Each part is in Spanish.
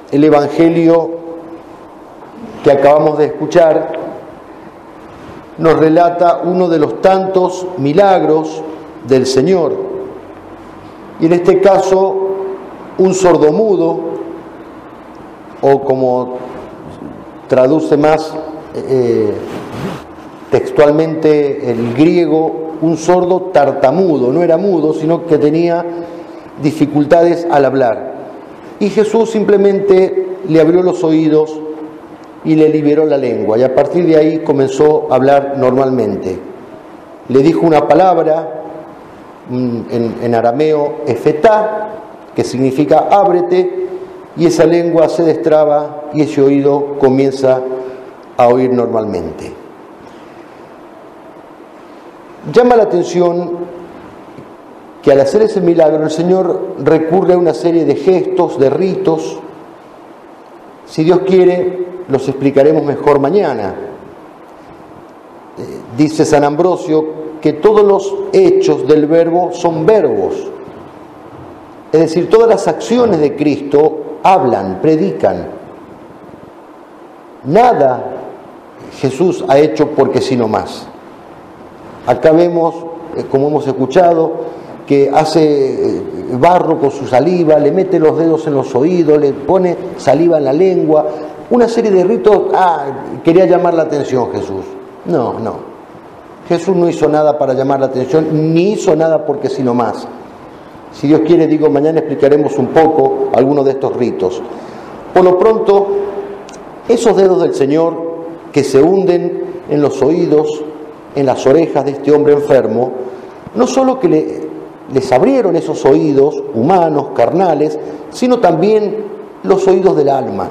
el Evangelio que acabamos de escuchar nos relata uno de los tantos milagros del Señor. Y en este caso, un sordomudo, o como traduce más textualmente el griego, un sordo tartamudo. No era mudo, sino que tenía dificultades al hablar. Y Jesús simplemente le abrió los oídos y le liberó la lengua. Y a partir de ahí comenzó a hablar normalmente. Le dijo una palabra en arameo, efetá, que significa ábrete, y esa lengua se destraba y ese oído comienza a oír normalmente. Llama la atención que al hacer ese milagro el Señor recurre a una serie de gestos, de ritos. Si Dios quiere, los explicaremos mejor mañana. Dice San Ambrosio que todos los hechos del Verbo son verbos. Es decir, todas las acciones de Cristo hablan, predican. Nada Jesús ha hecho porque sí no más. Acá vemos, como hemos escuchado, que hace barro con su saliva, le mete los dedos en los oídos, le pone saliva en la lengua, una serie de ritos. Quería llamar la atención Jesús. No. Jesús no hizo nada para llamar la atención, ni hizo nada porque sí no más. Si Dios quiere, mañana explicaremos un poco algunos de estos ritos. Por lo pronto, esos dedos del Señor que se hunden en los oídos, en las orejas de este hombre enfermo, no solo que les abrieron esos oídos humanos, carnales, sino también los oídos del alma,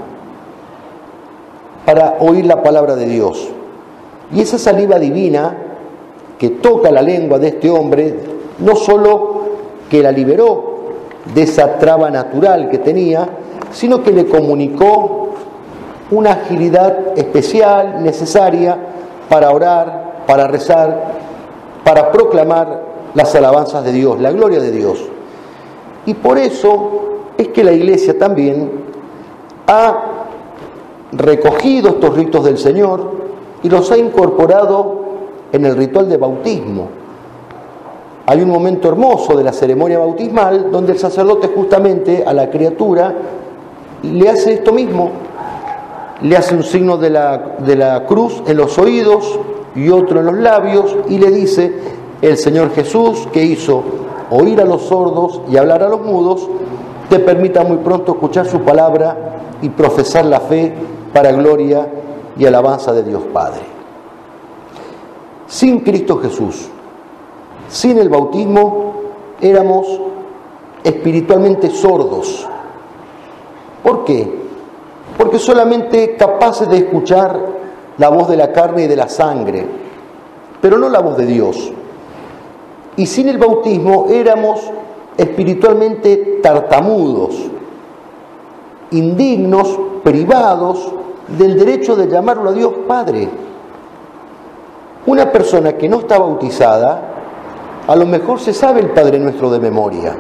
para oír la palabra de Dios. Y esa saliva divina que toca la lengua de este hombre, no solo que la liberó de esa traba natural que tenía, sino que le comunicó una agilidad especial, necesaria para orar, para rezar, para proclamar las alabanzas de Dios, la gloria de Dios. Y por eso es que la Iglesia también ha recogido estos ritos del Señor y los ha incorporado en el ritual de bautismo. Hay un momento hermoso de la ceremonia bautismal donde el sacerdote justamente a la criatura le hace esto mismo, le hace un signo de la cruz en los oídos y otro en los labios y le dice: el Señor Jesús, que hizo oír a los sordos y hablar a los mudos, te permita muy pronto escuchar su palabra y profesar la fe para gloria y alabanza de Dios Padre. Sin Cristo Jesús, sin el bautismo, éramos espiritualmente sordos. ¿Por qué? Porque solamente capaces de escuchar la voz de la carne y de la sangre, pero no la voz de Dios. Y sin el bautismo éramos espiritualmente tartamudos, indignos, privados del derecho de llamarlo a Dios Padre. Una persona que no está bautizada, a lo mejor se sabe el Padre Nuestro de memoria.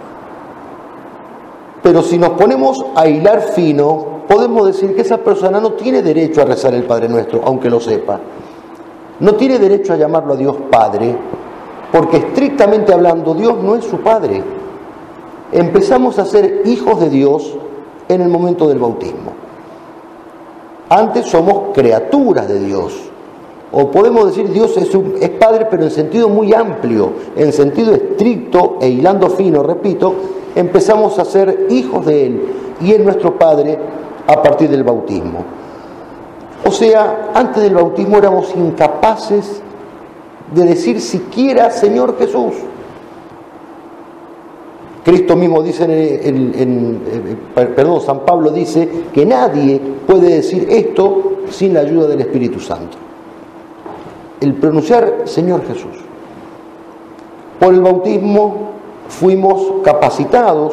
Pero si nos ponemos a hilar fino, podemos decir que esa persona no tiene derecho a rezar el Padre Nuestro, aunque lo sepa. No tiene derecho a llamarlo a Dios Padre, porque estrictamente hablando, Dios no es su Padre. Empezamos a ser hijos de Dios en el momento del bautismo. Antes somos criaturas de Dios. O podemos decir Dios es Padre, pero en sentido muy amplio, en sentido estricto e hilando fino, repito, empezamos a ser hijos de Él y Él nuestro Padre a partir del bautismo. O sea, antes del bautismo éramos incapaces de decir siquiera Señor Jesús. Cristo mismo dice, San Pablo dice que nadie puede decir esto sin la ayuda del Espíritu Santo. El pronunciar Señor Jesús. Por el bautismo fuimos capacitados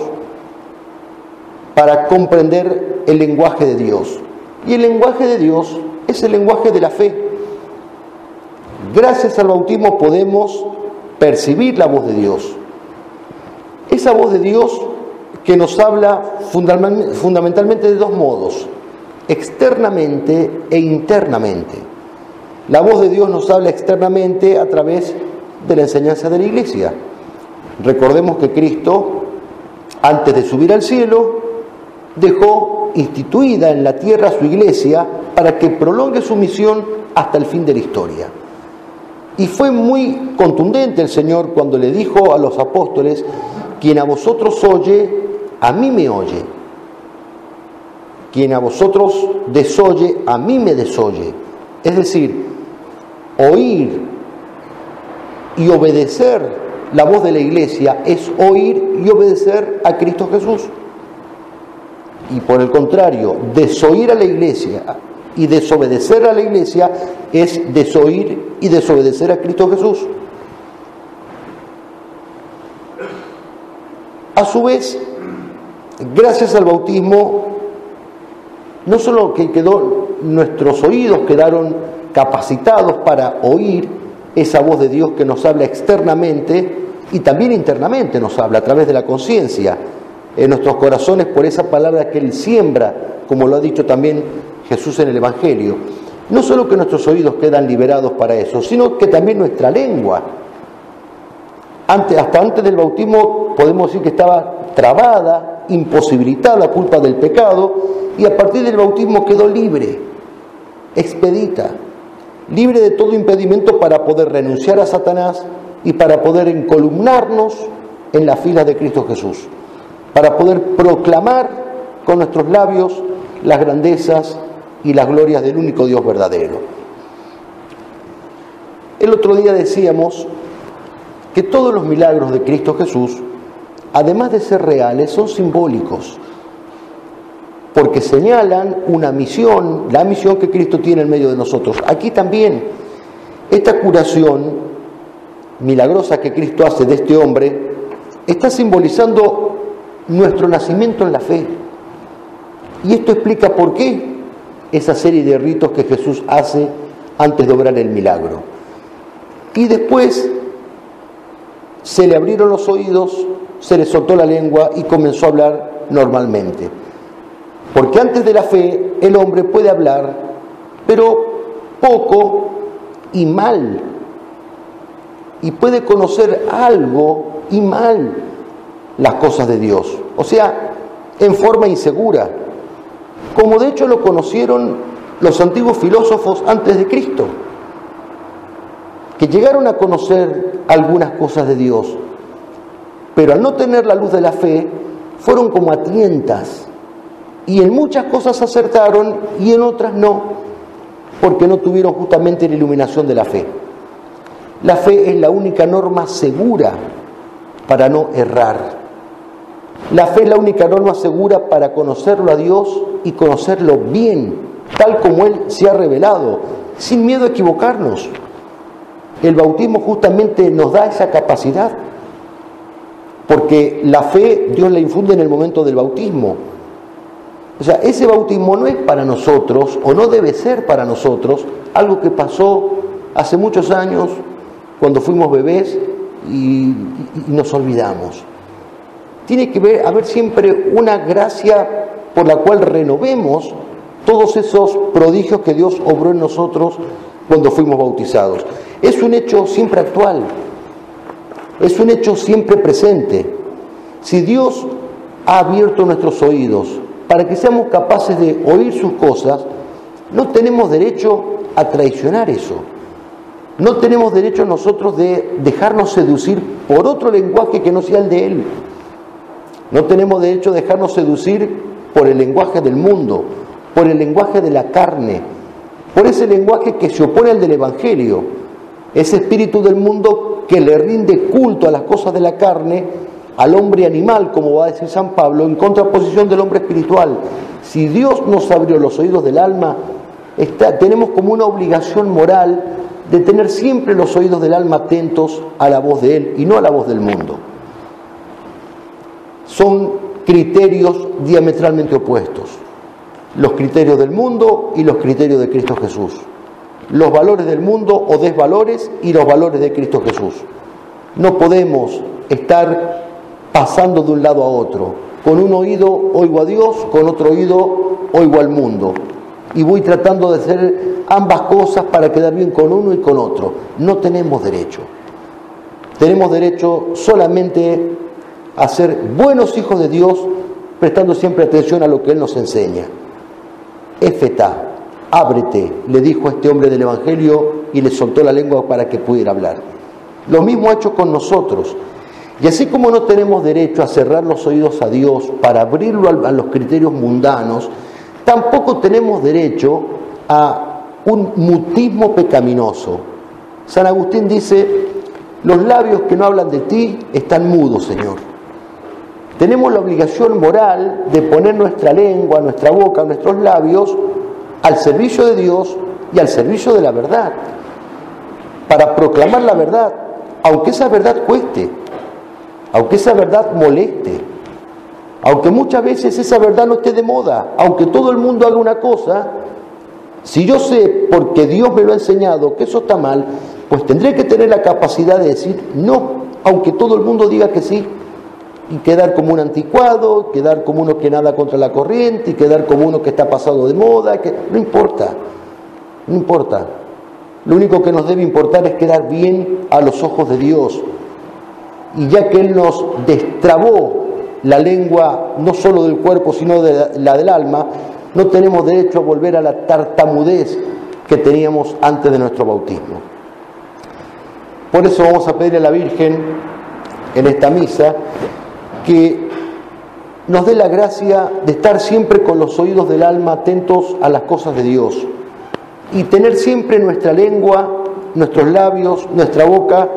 para comprender el lenguaje de Dios. Y el lenguaje de Dios es el lenguaje de la fe. Gracias al bautismo podemos percibir la voz de Dios. Esa voz de Dios que nos habla fundamentalmente de dos modos: externamente e internamente. La voz de Dios nos habla externamente a través de la enseñanza de la Iglesia. Recordemos que Cristo, antes de subir al cielo, dejó instituida en la tierra su Iglesia para que prolongue su misión hasta el fin de la historia. Y fue muy contundente el Señor cuando le dijo a los apóstoles: quien a vosotros oye, a mí me oye. Quien a vosotros desoye, a mí me desoye. Es decir, oír y obedecer la voz de la Iglesia es oír y obedecer a Cristo Jesús. Y por el contrario, desoír a la Iglesia y desobedecer a la Iglesia es desoír y desobedecer a Cristo Jesús. A su vez, gracias al bautismo, no solo que nuestros oídos quedaron capacitados para oír esa voz de Dios que nos habla externamente y también internamente nos habla a través de la conciencia en nuestros corazones por esa palabra que Él siembra, como lo ha dicho también Jesús en el Evangelio. No solo que nuestros oídos quedan liberados para eso, sino que también nuestra lengua. Hasta antes del bautismo podemos decir que estaba trabada, imposibilitada a culpa del pecado, y a partir del bautismo quedó libre, expedita, libre de todo impedimento para poder renunciar a Satanás y para poder encolumnarnos en la fila de Cristo Jesús, para poder proclamar con nuestros labios las grandezas y las glorias del único Dios verdadero. El otro día decíamos que todos los milagros de Cristo Jesús, además de ser reales, son simbólicos, porque señalan una misión, la misión que Cristo tiene en medio de nosotros. Aquí también, esta curación milagrosa que Cristo hace de este hombre, está simbolizando nuestro nacimiento en la fe. Y esto explica por qué esa serie de ritos que Jesús hace antes de obrar el milagro. Y después se le abrieron los oídos, se le soltó la lengua y comenzó a hablar normalmente. Porque antes de la fe el hombre puede hablar, pero poco y mal. Y puede conocer algo y mal las cosas de Dios. O sea, en forma insegura. Como de hecho lo conocieron los antiguos filósofos antes de Cristo, que llegaron a conocer algunas cosas de Dios, pero al no tener la luz de la fe, fueron como a tientas. Y en muchas cosas acertaron y en otras no, porque no tuvieron justamente la iluminación de la fe. La fe es la única norma segura para no errar. La fe es la única norma segura para conocerlo a Dios y conocerlo bien, tal como Él se ha revelado, sin miedo a equivocarnos. El bautismo justamente nos da esa capacidad, porque la fe Dios la infunde en el momento del bautismo. O sea, ese bautismo no es para nosotros, o no debe ser para nosotros, algo que pasó hace muchos años, cuando fuimos bebés y nos olvidamos. Tiene que haber siempre una gracia por la cual renovemos todos esos prodigios que Dios obró en nosotros cuando fuimos bautizados. Es un hecho siempre actual, es un hecho siempre presente. Si Dios ha abierto nuestros oídos para que seamos capaces de oír sus cosas, no tenemos derecho a traicionar eso. No tenemos derecho nosotros de dejarnos seducir por otro lenguaje que no sea el de Él. No tenemos derecho a dejarnos seducir por el lenguaje del mundo, por el lenguaje de la carne, por ese lenguaje que se opone al del Evangelio, ese espíritu del mundo que le rinde culto a las cosas de la carne, al hombre animal, como va a decir San Pablo, en contraposición del hombre espiritual. Si Dios nos abrió los oídos del alma, tenemos como una obligación moral de tener siempre los oídos del alma atentos a la voz de Él y no a la voz del mundo. Son criterios diametralmente opuestos, los criterios del mundo y los criterios de Cristo Jesús, los valores del mundo o desvalores y los valores de Cristo Jesús. No podemos estar pasando de un lado a otro. con un oído oigo a Dios, con otro oído oigo al mundo. Y voy tratando de hacer ambas cosas para quedar bien con uno y con otro. No tenemos derecho. Tenemos derecho solamente a ser buenos hijos de Dios, prestando siempre atención a lo que Él nos enseña. Efetá, ábrete, le dijo a este hombre del Evangelio y le soltó la lengua para que pudiera hablar. Lo mismo ha hecho con nosotros. Y así como no tenemos derecho a cerrar los oídos a Dios para abrirlo a los criterios mundanos, tampoco tenemos derecho a un mutismo pecaminoso. San Agustín dice: los labios que no hablan de ti están mudos, Señor. Tenemos la obligación moral de poner nuestra lengua, nuestra boca, nuestros labios al servicio de Dios y al servicio de la verdad, para proclamar la verdad, aunque esa verdad cueste, aunque esa verdad moleste, aunque muchas veces esa verdad no esté de moda, aunque todo el mundo haga una cosa. Si yo sé, porque Dios me lo ha enseñado, que eso está mal, pues tendré que tener la capacidad de decir no, aunque todo el mundo diga que sí, y quedar como un anticuado, quedar como uno que nada contra la corriente, y quedar como uno que está pasado de moda, que no importa, no importa. Lo único que nos debe importar es quedar bien a los ojos de Dios. Y ya que Él nos destrabó la lengua, no solo del cuerpo, sino de la del alma, no tenemos derecho a volver a la tartamudez que teníamos antes de nuestro bautismo. Por eso vamos a pedirle a la Virgen en esta misa que nos dé la gracia de estar siempre con los oídos del alma atentos a las cosas de Dios y tener siempre nuestra lengua, nuestros labios, nuestra boca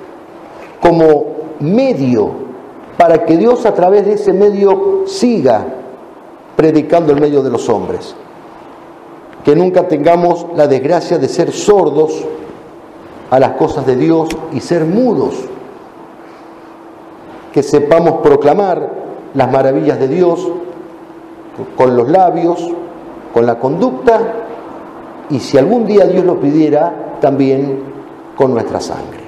como medio para que Dios a través de ese medio siga predicando en medio de los hombres. Que nunca tengamos la desgracia de ser sordos a las cosas de Dios y ser mudos. Que sepamos proclamar las maravillas de Dios con los labios, con la conducta y, si algún día Dios lo pidiera, también con nuestra sangre.